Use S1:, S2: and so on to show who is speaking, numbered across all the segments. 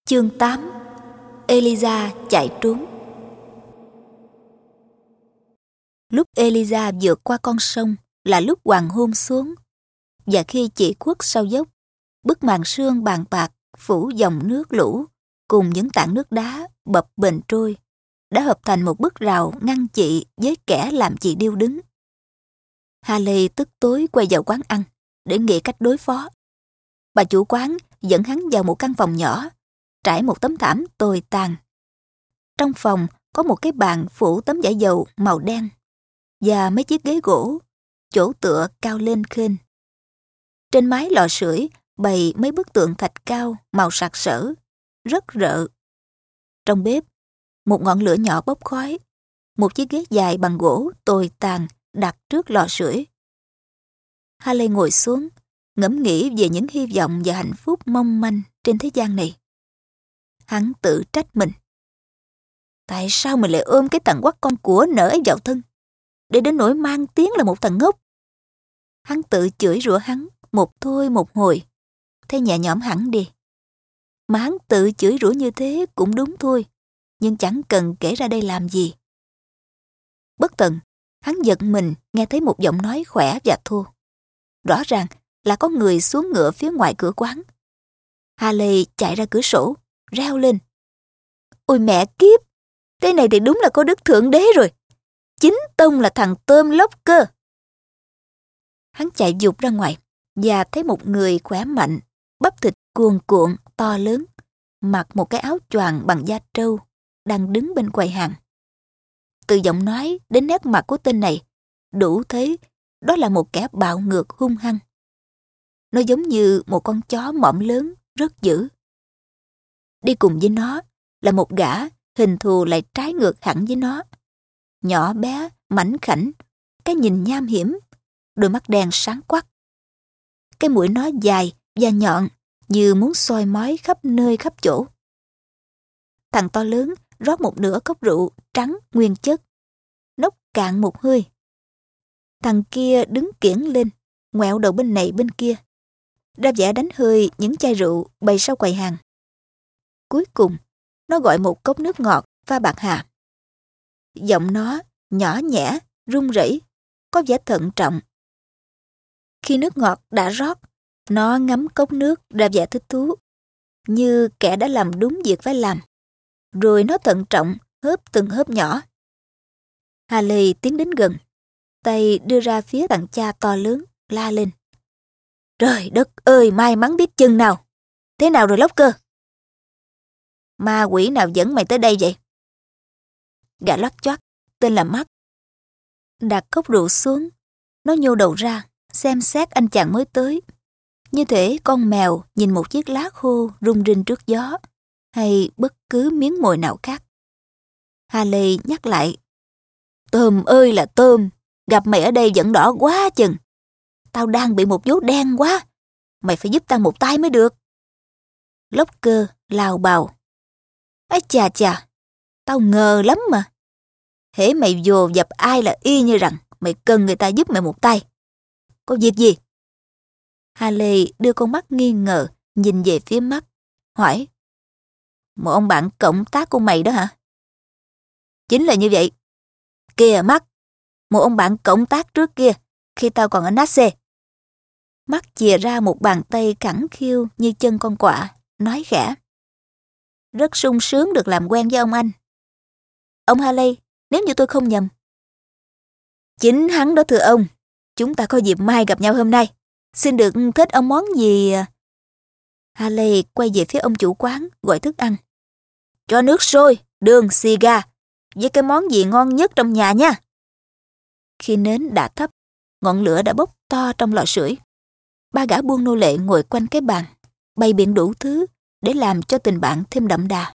S1: Chương 8. Eliza chạy trốn. Lúc Eliza vượt qua con sông là lúc hoàng hôn xuống, và khi chỉ khuất sau dốc, bức màn sương bàn bạc phủ dòng nước lũ cùng những tảng nước đá bập bềnh trôi đã hợp thành một bức rào ngăn chị với kẻ làm chị điêu đứng. Haley tức tối quay vào quán ăn để nghĩ cách đối phó. Bà chủ quán dẫn hắn vào một căn phòng nhỏ, trải một tấm thảm tồi tàn. Trong phòng có một cái bàn phủ tấm vải dầu màu đen và mấy chiếc ghế gỗ, chỗ tựa cao lên khênh. Trên mái lò sưởi bày mấy bức tượng thạch cao màu sặc sỡ, rất rợ. Trong bếp, một ngọn lửa nhỏ bốc khói, một chiếc ghế dài bằng gỗ tồi tàn đặt trước lò sưởi. Haley ngồi xuống, ngẫm nghĩ về những hy vọng và hạnh phúc mong manh trên thế gian này. Hắn tự trách mình. Tại sao mình lại ôm cái thằng quắt con của nở ấy vào thân, để đến nỗi mang tiếng là một thằng ngốc? Hắn tự chửi rủa hắn một thôi một hồi, thấy nhẹ nhõm hẳn đi. Mà hắn tự chửi rủa như thế cũng đúng thôi, nhưng chẳng cần kể ra đây làm gì. Bất tần, hắn giật mình nghe thấy một giọng nói khỏe và thô. Rõ ràng là có người xuống ngựa phía ngoài cửa quán. Haley chạy ra cửa sổ, reo lên. Ôi mẹ kiếp, cái này thì đúng là có đức thượng đế rồi. Chính tông là thằng tôm lóc cơ. Hắn chạy vụt ra ngoài và thấy một người khỏe mạnh, bắp thịt cuồn cuộn, to lớn, mặc một cái áo choàng bằng da trâu, đang đứng bên quầy hàng. Từ giọng nói đến nét mặt của tên này, đủ thấy đó là một kẻ bạo ngược hung hăng. Nó giống như một con chó mõm lớn, rất dữ. Đi cùng với nó là một gã hình thù lại trái ngược hẳn với nó. Nhỏ bé, mảnh khảnh, cái nhìn nham hiểm, đôi mắt đen sáng quắc. Cái mũi nó dài và nhọn như muốn soi mói khắp nơi khắp chỗ. Thằng to lớn rót một nửa cốc rượu trắng nguyên chất, nốc cạn một hơi. Thằng kia đứng kiễng lên, ngoẹo đầu bên này bên kia, ra vẻ đánh hơi những chai rượu bày sau quầy hàng. Cuối cùng, nó gọi một cốc nước ngọt pha bạc hà. Giọng nó nhỏ nhẹ, run rẩy, có vẻ thận trọng. Khi nước ngọt đã rót, nó ngắm cốc nước ra vẻ thích thú, như kẻ đã làm đúng việc phải làm. Rồi nó thận trọng hớp từng hớp nhỏ. Haley tiến đến gần, tay đưa ra phía thằng cha to lớn, la lên. Trời đất ơi, may mắn biết chừng nào. Thế nào rồi lóc cơ? Ma quỷ nào dẫn mày tới đây vậy? Gã loắt choắt, tên là Mắt. Đặt cốc rượu xuống, nó nhô đầu ra, xem xét anh chàng mới tới. Như thể con mèo nhìn một chiếc lá khô rung rinh trước gió, hay bất cứ miếng mồi nào khác. Haley nhắc lại. Tôm ơi là tôm, gặp mày ở đây vẫn đỏ quá chừng. Tao đang bị một vố đen quá, mày phải giúp tao một tay mới được. Lóc cơ lào bào. Ái chà chà, tao ngờ lắm mà. Hễ mày vồ dập ai là y như rằng mày cần người ta giúp mày một tay. Có việc gì? Haley đưa con mắt nghi ngờ nhìn về phía Mắt, hỏi. Một ông bạn cộng tác của mày đó hả? Chính là như vậy. Kìa Mắt, một ông bạn cộng tác trước kia khi tao còn ở Nasse. Mắt chìa ra một bàn tay khẳng khiu như chân con quạ, nói khẽ. Rất sung sướng được làm quen với ông anh. Ông Haley, nếu như tôi không nhầm. Chính hắn đó thưa ông. Chúng ta có dịp mai gặp nhau hôm nay. Xin được thích ông món gì? Haley quay về phía ông chủ quán gọi thức ăn. Cho nước sôi, đường, xì gà, với cái món gì ngon nhất trong nhà nha. Khi nến đã thấp, ngọn lửa đã bốc to trong lò sưởi. Ba gã buôn nô lệ ngồi quanh cái bàn, bày biện đủ thứ để làm cho tình bạn thêm đậm đà.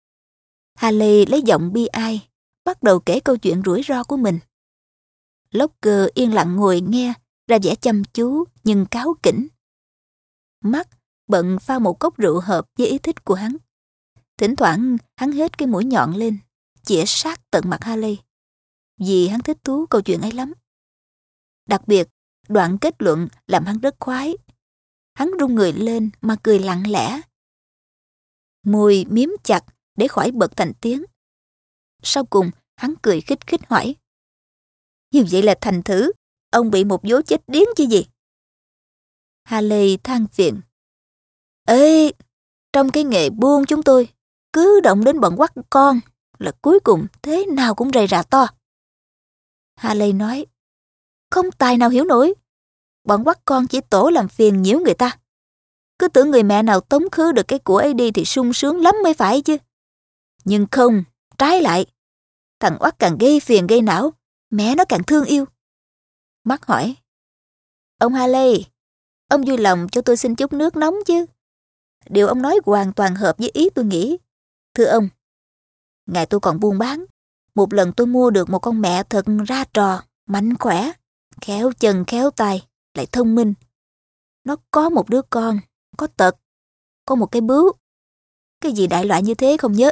S1: Haley lấy giọng bi ai, bắt đầu kể câu chuyện rủi ro của mình. Lóc cơ yên lặng ngồi nghe, ra vẻ chăm chú nhưng cáu kỉnh. Mắt bận pha một cốc rượu hợp với ý thích của hắn. Thỉnh thoảng hắn hết cái mũi nhọn lên, chĩa sát tận mặt Haley, vì hắn thích thú câu chuyện ấy lắm. Đặc biệt, đoạn kết luận làm hắn rất khoái. Hắn rung người lên mà cười lặng lẽ. môi miếm chặt để khỏi bật thành tiếng. Sau cùng, hắn cười khích khích hỏi. Như vậy là thành thử, ông bị một vố chết điếng chứ gì? Haley than phiền. Ê, trong cái nghề buôn chúng tôi, cứ động đến bọn quắt con là cuối cùng thế nào cũng rầy rà to. Haley nói, không tài nào hiểu nổi. Bọn quắt con chỉ tổ làm phiền nhiễu người ta. Cứ tưởng người mẹ nào tống khứ được cái của ấy đi thì sung sướng lắm mới phải chứ. Nhưng không, trái lại. Thằng oắt càng gây phiền gây não, mẹ nó càng thương yêu. Mắt hỏi, ông Haley, ông vui lòng cho tôi xin chút nước nóng chứ. Điều ông nói hoàn toàn hợp với ý tôi nghĩ. Thưa ông, ngày tôi còn buôn bán, một lần tôi mua được một con mẹ thật ra trò, mạnh khỏe, khéo chân khéo tay, lại thông minh. Nó có một đứa con, có tật, có một cái bướu. Cái gì đại loại như thế không nhớ.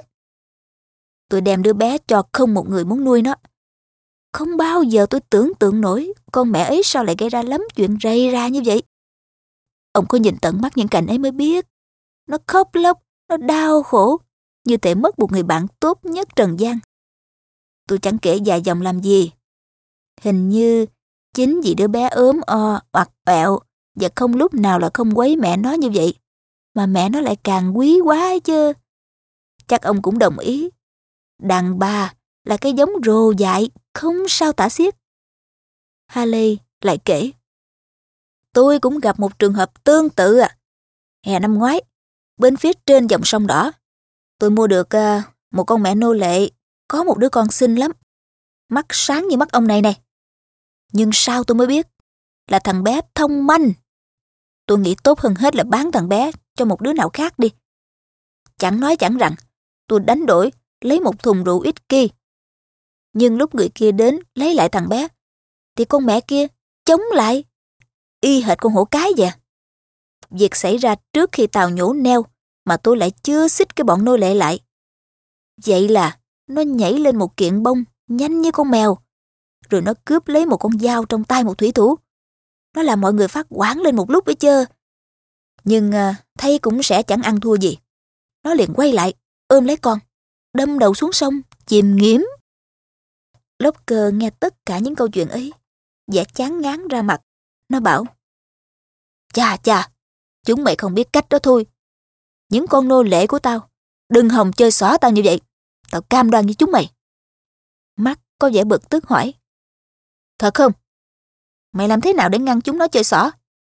S1: Tôi đem đứa bé cho không một người muốn nuôi nó. Không bao giờ tôi tưởng tượng nổi con mẹ ấy sao lại gây ra lắm chuyện rầy ra như vậy. Ông có nhìn tận mắt những cảnh ấy mới biết. Nó khóc lóc, nó đau khổ, như thể mất một người bạn tốt nhất trần gian. Tôi chẳng kể dài dòng làm gì. Hình như chính vì đứa bé ốm o, oặt ẹo và không lúc nào là không quấy mẹ nó như vậy, mà mẹ nó lại càng quý quá ấy chứ. Chắc ông cũng đồng ý. Đàn bà là cái giống rồ dại, không sao tả xiết. Haley lại kể. Tôi cũng gặp một trường hợp tương tự à. Hè năm ngoái, bên phía trên dòng sông Đỏ, tôi mua được một con mẹ nô lệ, có một đứa con xinh lắm. Mắt sáng như mắt ông này này. Nhưng sao tôi mới biết là thằng bé thông manh. Tôi nghĩ tốt hơn hết là bán thằng bé cho một đứa nào khác đi. Chẳng nói chẳng rằng, tôi đánh đổi lấy một thùng rượu whisky. Nhưng lúc người kia đến lấy lại thằng bé, thì con mẹ kia chống lại, y hệt con hổ cái vậy. Việc xảy ra trước khi tàu nhổ neo mà tôi lại chưa xích cái bọn nô lệ lại. Vậy là nó nhảy lên một kiện bông nhanh như con mèo, rồi nó cướp lấy một con dao trong tay một thủy thủ. Nó làm mọi người phát hoảng lên một lúc ấy chứ. Nhưng thấy cũng sẽ chẳng ăn thua gì. Nó liền quay lại, ôm lấy con, đâm đầu xuống sông, chìm nghiễm. Locker nghe tất cả những câu chuyện ấy, vẻ chán ngán ra mặt. Nó bảo, chà, chúng mày không biết cách đó thôi. Những con nô lệ của tao, đừng hòng chơi xỏ tao như vậy. Tao cam đoan với chúng mày. Mắt có vẻ bực tức hỏi, thật không? Mày làm thế nào để ngăn chúng nó chơi xỏ?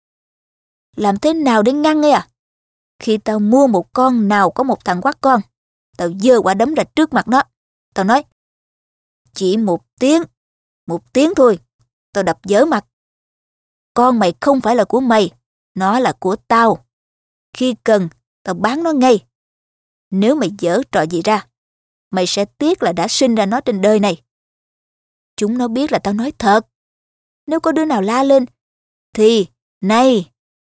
S1: Làm thế nào để ngăn ấy à? Khi tao mua một con nào có một thằng quát con, tao giơ quả đấm ra trước mặt nó. Tao nói, chỉ một tiếng thôi, tao đập vỡ mặt. Con mày không phải là của mày, nó là của tao. Khi cần, tao bán nó ngay. Nếu mày giở trò gì ra, mày sẽ tiếc là đã sinh ra nó trên đời này. Chúng nó biết là tao nói thật. Nếu có đứa nào la lên, thì, này!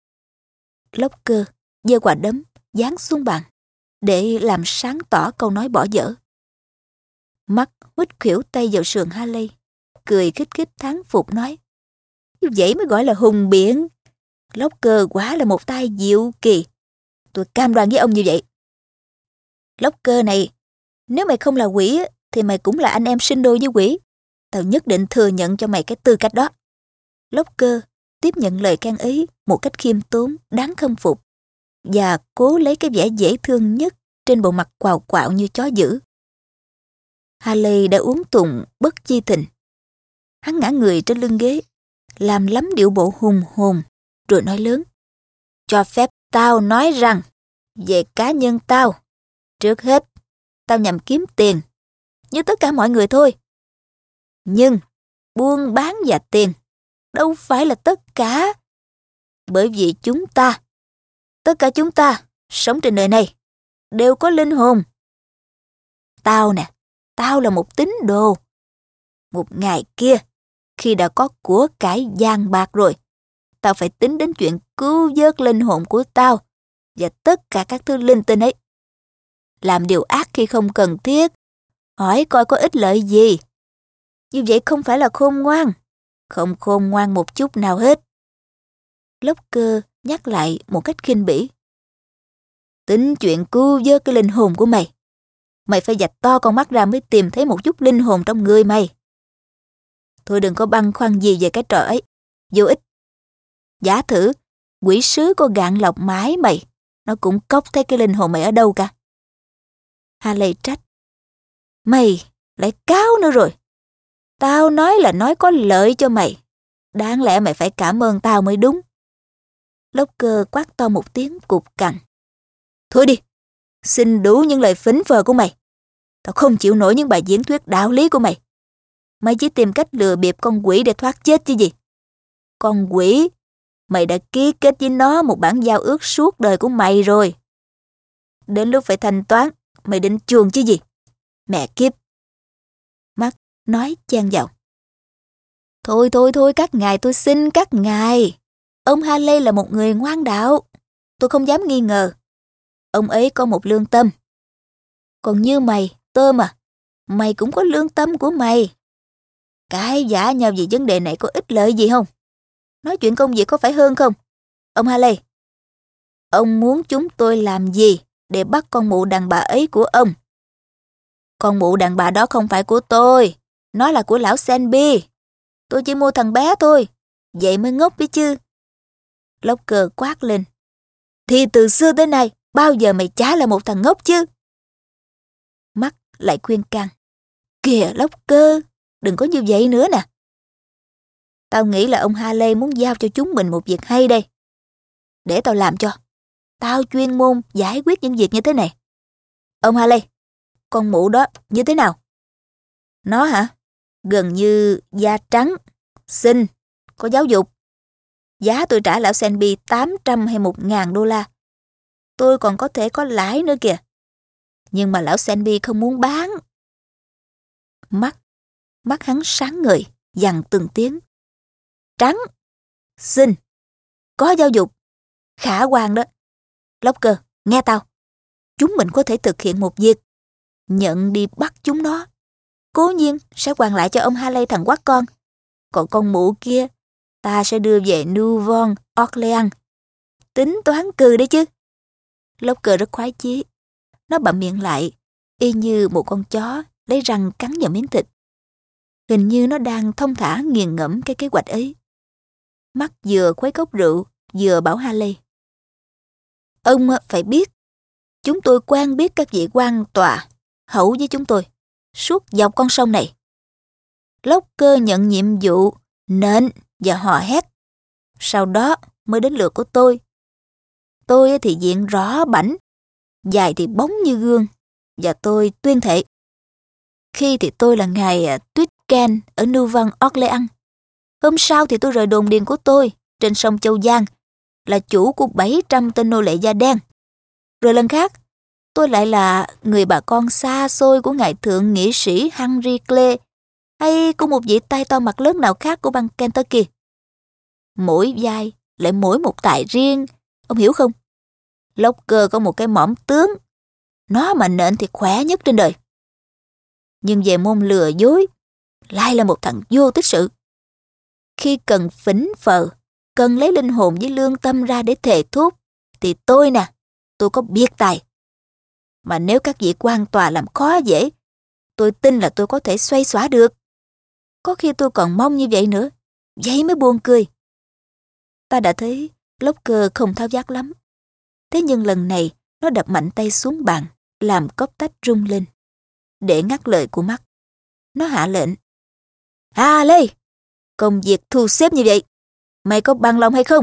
S1: Locker giơ quả đấm, giáng xuống bàn, để làm sáng tỏ câu nói bỏ dở. Mắt huýt khuỷu tay vào sườn Haley, cười khích khích thán phục nói, như vậy mới gọi là hùng biện. Locker quả là một tay diệu kỳ. Tôi cam đoan với ông như vậy. Locker này, nếu mày không là quỷ thì mày cũng là anh em sinh đôi với quỷ. Tao nhất định thừa nhận cho mày cái tư cách đó. Locker tiếp nhận lời khen ấy một cách khiêm tốn, đáng khâm phục, và cố lấy cái vẻ dễ thương nhất trên bộ mặt quào quạo như chó dữ. Haley đã uống tùng bất chi tình. Hắn ngã người trên lưng ghế, làm lắm điệu bộ hùng hồn, rồi nói lớn, cho phép tao nói rằng, về cá nhân tao, trước hết, tao nhằm kiếm tiền, như tất cả mọi người thôi. Nhưng, buôn bán và tiền, đâu phải là tất cả. Bởi vì tất cả chúng ta, sống trên đời này, đều có linh hồn. Tao nè, tao là một tín đồ. Một ngày kia, khi đã có của cải vàng bạc rồi, tao phải tính đến chuyện cứu vớt linh hồn của tao và tất cả các thứ linh tinh ấy. Làm điều ác khi không cần thiết, hỏi coi có ích lợi gì. Như vậy không phải là khôn ngoan, không khôn ngoan một chút nào hết. Locker nhắc lại một cách khinh bỉ. Tính chuyện cứu vớt cái linh hồn của mày. Mày phải vạch to con mắt ra mới tìm thấy một chút linh hồn trong người mày. Thôi đừng có băn khoăn gì về cái trò ấy. Vô ích. Giả thử, quỷ sứ có gạn lọc mái mày, nó cũng cóc thấy cái linh hồn mày ở đâu cả. Haley trách. Mày lại cáo nữa rồi. Tao nói là nói có lợi cho mày. Đáng lẽ mày phải cảm ơn tao mới đúng. Locker quát to một tiếng cục cằn. Thôi đi, xin đủ những lời phỉnh phờ của mày. Tao không chịu nổi những bài diễn thuyết đạo lý của mày. Mày chỉ tìm cách lừa bịp con quỷ để thoát chết chứ gì. Con quỷ, mày đã ký kết với nó một bản giao ước suốt đời của mày rồi. Đến lúc phải thanh toán, mày định chuồn chứ gì. Mẹ kiếp. Mark nói chen vào. Thôi, các ngài, tôi xin các ngài. Ông Haley là một người ngoan đạo. Tôi không dám nghi ngờ. Ông ấy có một lương tâm. Còn như mày, Tôm à, mày cũng có lương tâm của mày. Cãi vã nhau vì vấn đề này có ích lợi gì không? Nói chuyện công việc có phải hơn không? Ông Haley, ông muốn chúng tôi làm gì để bắt con mụ đàn bà ấy của ông? Con mụ đàn bà đó không phải của tôi, nó là của lão Selby. Tôi chỉ mua thằng bé thôi, vậy mới ngốc đấy chứ. Locker quát lên. Thì từ xưa tới nay, bao giờ mày chả là một thằng ngốc chứ? Mark lại khuyên can. Kìa Locker, đừng có như vậy nữa nè. Tao nghĩ là ông Haley muốn giao cho chúng mình một việc hay đây. Để tao làm cho. Tao chuyên môn giải quyết những việc như thế này. Ông Haley, con mụ đó như thế nào? Nó hả? Gần như da trắng, xinh, có giáo dục. Giá tôi trả lão Selby 800 hay 1.000 đô la. Tôi còn có thể có lãi nữa kìa. Nhưng mà lão Selby không muốn bán. Mắt hắn sáng ngời, dằn từng tiếng. Trắng, xinh, có giáo dục, khả quan đó. Locker, nghe tao. Chúng mình có thể thực hiện một việc. Nhận đi bắt chúng nó. Cố nhiên sẽ hoàn lại cho ông Haley thằng quát con. Còn con mụ kia, ta sẽ đưa về New Orleans. Tính toán cừ đấy chứ. Locker rất khoái chí. Nó bặm miệng lại, y như một con chó lấy răng cắn vào miếng thịt. Hình như nó đang thông thả nghiền ngẫm cái kế hoạch ấy. Mark vừa khuấy cốc rượu, vừa bảo Haley. Ông phải biết, chúng tôi quen biết các vị quan tòa hậu với chúng tôi suốt dọc con sông này. Locker nhận nhiệm vụ nện và hò hét. Sau đó mới đến lượt của tôi. Tôi thì diện rõ bảnh, dài thì bóng như gương, và tôi tuyên thệ. Khi thì tôi là ngài Twitken ở New Orleans. Hôm sau thì tôi rời đồn điền của tôi trên sông Châu Giang, là chủ của 700 tên nô lệ da đen. Rồi lần khác, tôi lại là người bà con xa xôi của ngài thượng nghị sĩ Henry Clay hay của một vị tay to mặt lớn nào khác của bang Kentucky. Mỗi vai lại mỗi một tài riêng, ông hiểu không? Locker có một cái mõm tướng, nó mà nện thì khỏe nhất trên đời. Nhưng về môn lừa dối, lại là một thằng vô tích sự. Khi cần phỉnh phờ, cần lấy linh hồn với lương tâm ra để thề thốt, thì tôi nè, tôi có biệt tài. Mà nếu các vị quan tòa làm khó dễ, tôi tin là tôi có thể xoay xóa được. Có khi tôi còn mong như vậy nữa, vậy mới buồn cười. Ta đã thấy Locker không tháo vát lắm. Thế nhưng lần này, nó đập mạnh tay xuống bàn, làm cốc tách rung lên. Để ngắt lời của Mark, nó hạ lệnh. Haley, công việc thu xếp như vậy, mày có bằng lòng hay không?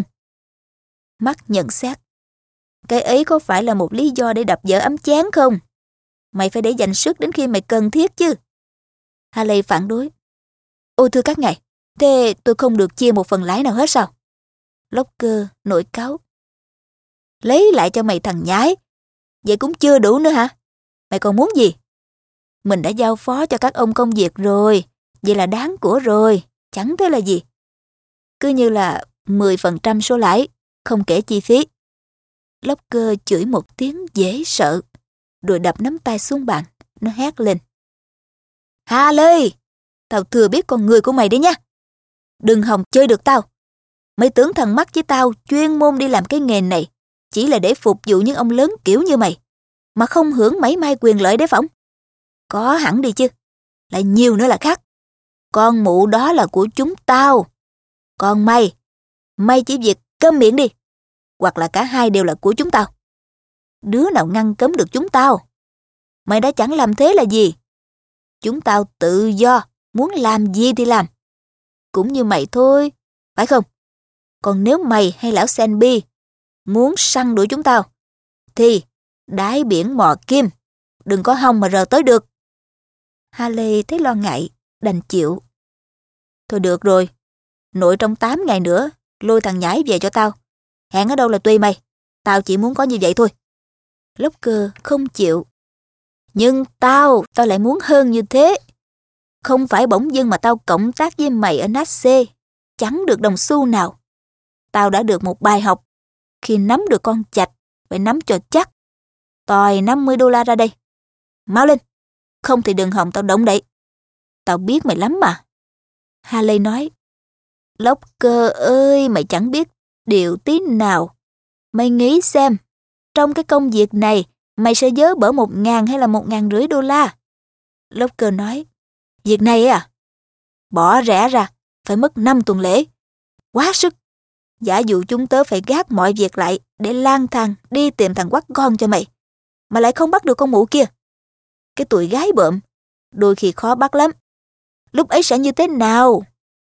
S1: Mark nhận xét. Cái ấy có phải là một lý do để đập vỡ ấm chén không? Mày phải để dành sức đến khi mày cần thiết chứ. Haley phản đối. Ôi thưa các ngài, thế tôi không được chia một phần lãi nào hết sao? Locker nổi cáu. Lấy lại cho mày thằng nhái. Vậy cũng chưa đủ nữa hả? Mày còn muốn gì? Mình đã giao phó cho các ông công việc rồi, vậy là đáng của rồi, chẳng thế là gì. Cứ như là 10% số lãi, không kể chi phí. Locker chửi một tiếng dễ sợ, rồi đập nắm tay xuống bàn, nó hét lên. Haley, tao thừa biết con người của mày đấy nha. Đừng hòng chơi được tao. Mày tưởng thằng Mark với tao chuyên môn đi làm cái nghề này chỉ là để phục vụ những ông lớn kiểu như mày, mà không hưởng mảy may quyền lợi đấy phỏng. Có hẳn đi chứ, lại nhiều nữa là khác. Con mụ đó là của chúng tao. Còn mày chỉ việc câm miệng đi, hoặc là cả hai đều là của chúng tao. Đứa nào ngăn cấm được chúng tao? Mày đã chẳng làm thế là gì? Chúng tao tự do, muốn làm gì thì làm. Cũng như mày thôi, phải không? Còn nếu mày hay lão Senby muốn săn đuổi chúng tao, thì đáy biển mò kim, đừng có hòng mà rờ tới được. Haley thấy lo ngại, đành chịu. Thôi được rồi, nội trong 8 ngày nữa, lôi thằng nhãi về cho tao. Hẹn ở đâu là tùy mày, tao chỉ muốn có như vậy thôi. Locker không chịu. Nhưng tao lại muốn hơn như thế. Không phải bỗng dưng mà tao cộng tác với mày ở NASC, chẳng được đồng xu nào. Tao đã được một bài học. Khi nắm được con chạch, phải nắm cho chắc. Tòi $50 ra đây. Mau lên, không thì đừng hòng tao động đậy. Tao biết mày lắm mà. Haley nói, Locker ơi, mày chẳng biết điều tí nào. Mày nghĩ xem, trong cái công việc này, mày sẽ vớ bở 1.000 hay là $1.500? Locker nói, việc này à? Bỏ rẻ ra, phải mất 5 tuần lễ. Quá sức. Giả dụ chúng tớ phải gác mọi việc lại để lang thang đi tìm thằng quắt con cho mày, mà lại không bắt được con mụ kia. Cái tụi gái bợm, đôi khi khó bắt lắm. Lúc ấy sẽ như thế nào?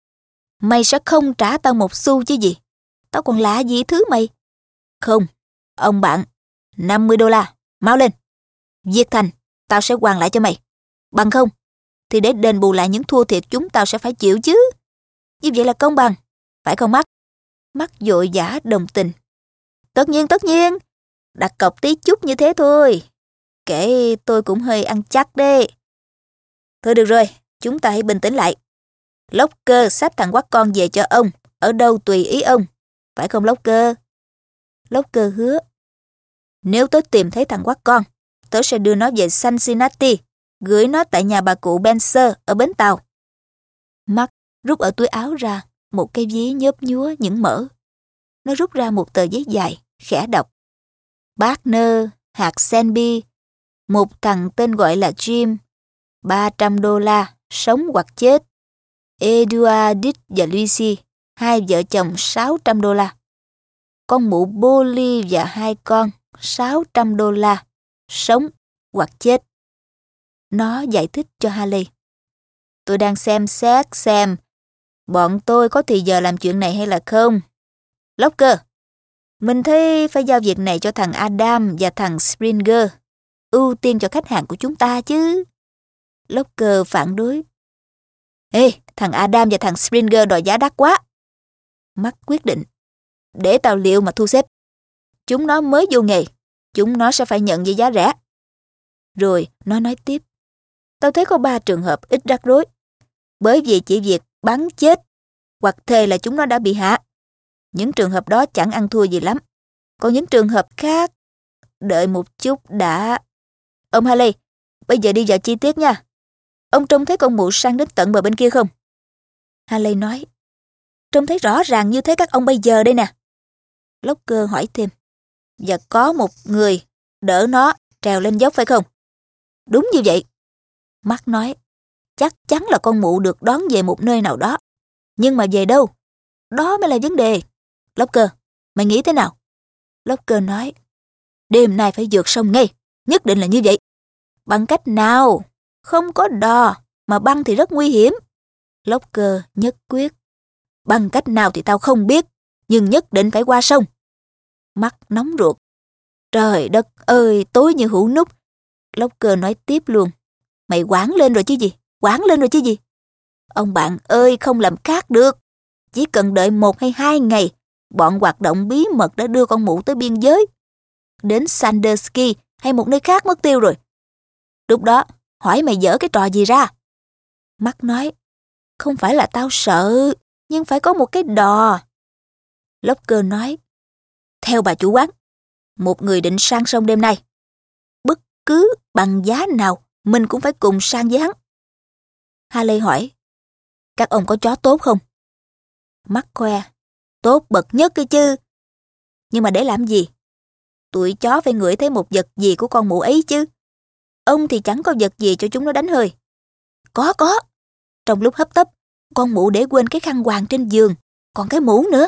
S1: Mày sẽ không trả tao một xu chứ gì. Tao còn lạ gì thứ mày. Không, ông bạn, $50, mau lên. Việc thành, tao sẽ hoàn lại cho mày. Bằng không, thì để đền bù lại những thua thiệt chúng tao sẽ phải chịu chứ. Như vậy là công bằng, phải không Mắt? Mắt vội vã đồng tình. Tất nhiên, đặt cọc tí chút như thế thôi. Kể tôi cũng hơi ăn chắc đấy. Thôi được rồi, chúng ta hãy bình tĩnh lại. Locker xách thằng quắt con về cho ông, ở đâu tùy ý ông. Phải không Locker? Locker hứa. Nếu tớ tìm thấy thằng quắt con, tớ sẽ đưa nó về Cincinnati, gửi nó tại nhà bà cụ Benser ở bến tàu. Mark rút ở túi áo ra một cái ví nhớp nhúa những mỡ. Nó rút ra một tờ giấy dài, khẽ đọc. Partner, hạt Senby, một thằng tên gọi là Jim, $300, sống hoặc chết. Edward, Dick và Lucy, hai vợ chồng $600. Con mụ Polly và hai con $600, sống hoặc chết. Nó giải thích cho Haley. Tôi đang xem xét xem bọn tôi có thì giờ làm chuyện này hay là không. Locker, mình thấy phải giao việc này cho thằng Adam và thằng Springer. Ưu tiên cho khách hàng của chúng ta chứ. Locker phản đối. Ê, thằng Adam và thằng Springer đòi giá đắt quá. Mark quyết định. Để tao liệu mà thu xếp. Chúng nó mới vô nghề, chúng nó sẽ phải nhận với giá rẻ. Rồi nó nói tiếp. Tao thấy có 3 trường hợp ít rắc rối. Bởi vì chỉ việc bắn chết hoặc thề là chúng nó đã bị hạ. Những trường hợp đó chẳng ăn thua gì lắm. Còn những trường hợp khác, đợi một chút đã. Ông Haley, bây giờ đi vào chi tiết nha. Ông trông thấy con mụ săn đến tận bờ bên kia không? Haley nói. Trông thấy rõ ràng như thế các ông bây giờ đây nè. Locker hỏi thêm. Và có một người đỡ nó trèo lên dốc phải không? Đúng như vậy. Mark nói. Chắc chắn là con mụ được đón về một nơi nào đó. Nhưng mà về đâu? Đó mới là vấn đề. Locker, mày nghĩ thế nào? Locker nói. Đêm nay phải vượt sông ngay. Nhất định là như vậy. Bằng cách nào? Không có đò, mà băng thì rất nguy hiểm. Locker nhất quyết. Bằng cách nào thì tao không biết, nhưng nhất định phải qua sông. Mark nóng ruột. Trời đất ơi, tối như hũ nút. Locker nói tiếp luôn. Mày quản lên rồi chứ gì? Quản lên rồi chứ gì? Ông bạn ơi, không làm khác được. Chỉ cần đợi 1 hay 2 ngày, bọn hoạt động bí mật đã đưa con mụ tới biên giới. Đến Sandusky hay một nơi khác mất tiêu rồi. Lúc đó, hỏi mày dở cái trò gì ra? Mark nói, không phải là tao sợ, nhưng phải có một cái đò. Locker nói, theo bà chủ quán, một người định sang sông đêm nay. Bất cứ bằng giá nào, mình cũng phải cùng sang với hắn. Haley hỏi, các ông có chó tốt không? Mark khoe, tốt bậc nhất cơ chứ. Nhưng mà để làm gì? Tụi chó phải ngửi thấy một vật gì của con mụ ấy chứ. Ông thì chẳng có vật gì cho chúng nó đánh hơi. Có. Trong lúc hấp tấp, con mụ để quên cái khăn quàng trên giường, còn cái mũ nữa.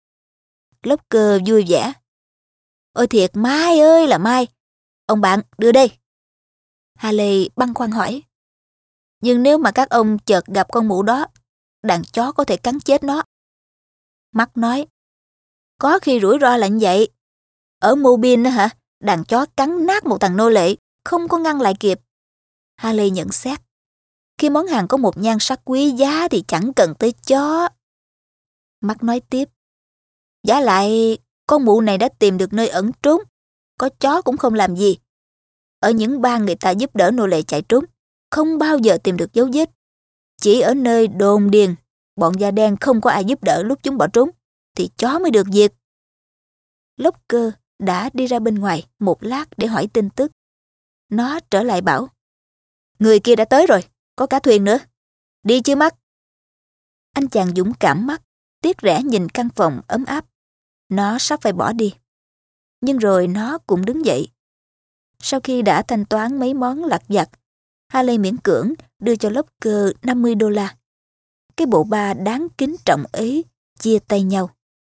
S1: Locker vui vẻ. Ôi thiệt mai ơi là mai. Ông bạn đưa đây. Haley băn khoăn hỏi. Nhưng nếu mà các ông chợt gặp con mụ đó, đàn chó có thể cắn chết nó. Mark nói. Có khi rủi ro là như vậy. Ở Mobile hả, đàn chó cắn nát một thằng nô lệ, không có ngăn lại kịp. Haley nhận xét. Khi món hàng có một nhan sắc quý giá thì chẳng cần tới chó. Mark nói tiếp. Vả lại, con mụ này đã tìm được nơi ẩn trốn. Có chó cũng không làm gì. Ở những bang người ta giúp đỡ nô lệ chạy trốn, không bao giờ tìm được dấu vết. Chỉ ở nơi đồn điền, bọn da đen không có ai giúp đỡ lúc chúng bỏ trốn, thì chó mới được diệt. Locker đã đi ra bên ngoài một lát để hỏi tin tức. Nó trở lại bảo. Người kia đã tới rồi, có cả thuyền nữa. Đi chứ Mark. Anh chàng dũng cảm Mark tiếc rẻ nhìn căn phòng ấm áp. Nó sắp phải bỏ đi. Nhưng rồi nó cũng đứng dậy. Sau khi đã thanh toán mấy món lặt vặt, Haley miễn cưỡng đưa cho Locker $50. Cái bộ ba đáng kính trọng ấy chia tay nhau.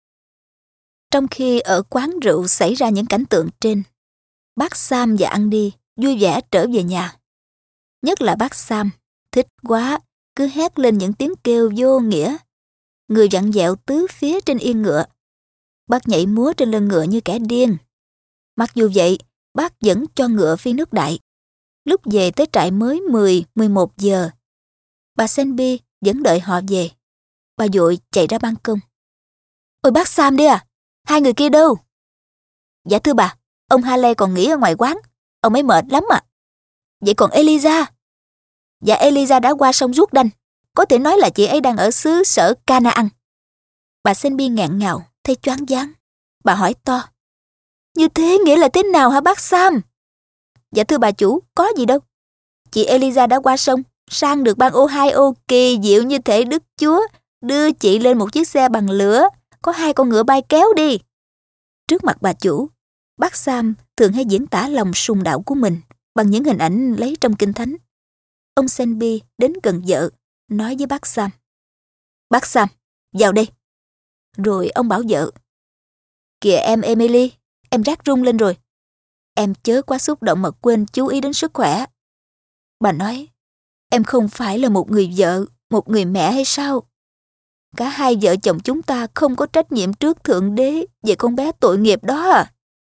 S1: Trong khi ở quán rượu xảy ra những cảnh tượng trên, bác Sam và Andy vui vẻ trở về nhà. Nhất là bác Sam, thích quá, cứ hét lên những tiếng kêu vô nghĩa. Người vặn vẹo tứ phía trên yên ngựa. Bác nhảy múa trên lưng ngựa như kẻ điên. Mặc dù vậy, bác vẫn cho ngựa phi nước đại. Lúc về tới trại mới 10-11 giờ. Bà Selby vẫn đợi họ về. Bà vội chạy ra ban công. Ôi bác Sam đấy à? Hai người kia đâu? Dạ thưa bà, ông Haley còn nghỉ ở ngoài quán. Ông ấy mệt lắm ạ. Vậy còn Eliza? Dạ Eliza đã qua sông Jordan. Có thể nói là chị ấy đang ở xứ sở Canaan. Bà Selby nghẹn ngào, thấy choáng váng. Bà hỏi to. Như thế nghĩa là thế nào hả bác Sam? Dạ thưa bà chủ, có gì đâu. Chị Eliza đã qua sông, sang được bang Ohio kỳ diệu như thể Đức Chúa đưa chị lên một chiếc xe bằng lửa, có 2 con ngựa bay kéo đi. Trước mặt bà chủ, bác Sam thường hay diễn tả lòng sùng đạo của mình bằng những hình ảnh lấy trong Kinh Thánh. Ông Selby đến gần vợ, nói với bác Sam. Bác Sam, vào đây. Rồi ông bảo vợ. Kìa em Emily, em rát run lên rồi. Em chớ quá xúc động mà quên chú ý đến sức khỏe. Bà nói, em không phải là một người vợ, một người mẹ hay sao? Cả hai vợ chồng chúng ta không có trách nhiệm trước Thượng Đế về con bé tội nghiệp đó à?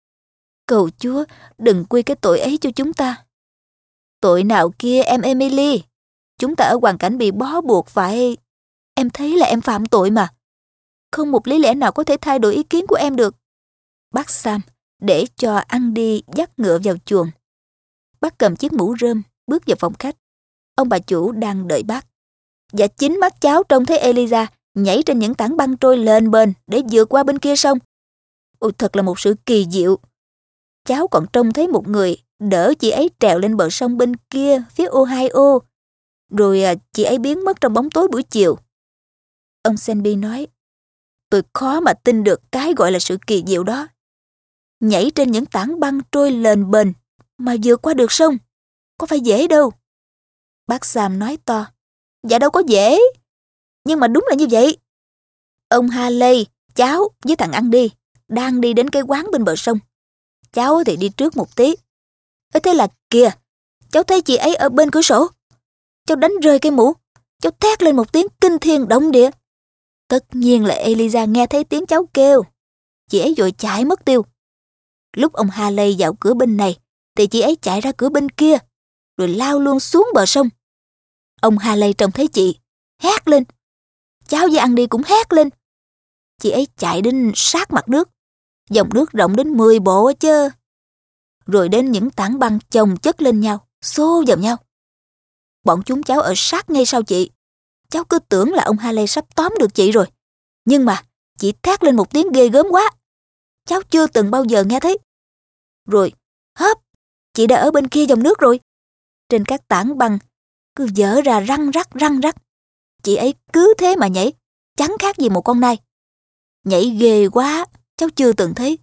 S1: Cầu Chúa đừng quy cái tội ấy cho chúng ta. Tội nào kia em Emily? Chúng ta ở hoàn cảnh bị bó buộc phải... Em thấy là em phạm tội mà. Không một lý lẽ nào có thể thay đổi ý kiến của em được. Bác Sam để cho Andy dắt ngựa vào chuồng. Bác cầm chiếc mũ rơm bước vào phòng khách. Ông bà chủ đang đợi bác. Và chính mắt cháu trông thấy Eliza nhảy trên những tảng băng trôi lên bền để vượt qua bên kia sông. Ôi, thật là một sự kỳ diệu. Cháu còn trông thấy một người đỡ chị ấy trèo lên bờ sông bên kia phía Ohio. Rồi chị ấy biến mất trong bóng tối buổi chiều. Ông Selby nói, tôi khó mà tin được cái gọi là sự kỳ diệu đó. Nhảy trên những tảng băng trôi lên bền mà vượt qua được sông. Có phải dễ đâu. Bác Sam nói to, dạ đâu có dễ. Nhưng mà đúng là như vậy. Ông Haley, cháu với thằng Andy đang đi đến cái quán bên bờ sông. Cháu thì đi trước một tí. Thế là kìa, cháu thấy chị ấy ở bên cửa sổ. Cháu đánh rơi cái mũ. Cháu thét lên một tiếng kinh thiên động địa. Tất nhiên là Eliza nghe thấy tiếng cháu kêu. Chị ấy vội chạy mất tiêu. Lúc ông Haley vào cửa bên này thì chị ấy chạy ra cửa bên kia rồi lao luôn xuống bờ sông. Ông Haley trông thấy chị hét lên. Cháu với Andy cũng hét lên. Chị ấy chạy đến sát mặt nước. Dòng nước rộng đến 10 bộ chứ. Rồi đến những tảng băng chồng chất lên nhau, xô vào nhau. Bọn chúng cháu ở sát ngay sau chị. Cháu cứ tưởng là ông Haley sắp tóm được chị rồi. Nhưng mà chị thét lên một tiếng ghê gớm quá. Cháu chưa từng bao giờ nghe thấy. Rồi, hớp, chị đã ở bên kia dòng nước rồi. Trên các tảng băng cứ vỡ ra răng rắc. Chị ấy cứ thế mà nhảy, chẳng khác gì một con nai. Nhảy ghê quá, cháu chưa từng thấy.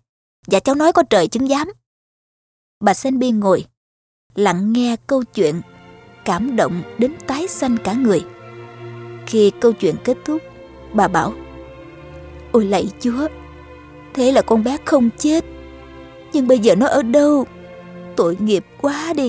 S1: Dạ cháu nói có trời chứng giám. Bà Senby ngồi, lặng nghe câu chuyện, cảm động đến tái xanh cả người. Khi câu chuyện kết thúc, bà bảo: Ôi lạy Chúa, thế là con bé không chết. Nhưng bây giờ nó ở đâu? Tội nghiệp quá đi.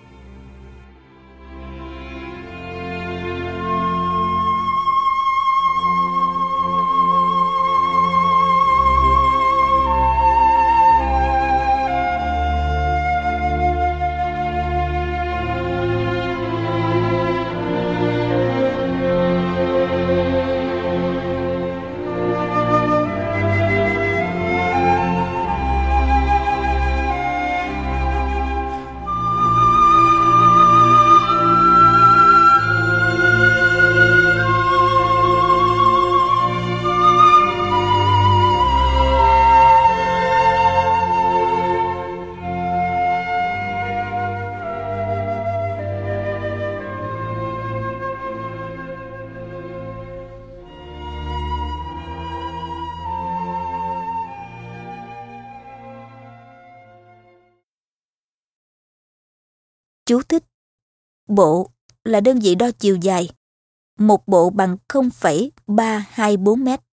S1: Chú thích: bộ là đơn vị đo chiều dài. Một bộ bằng 0,324 mét.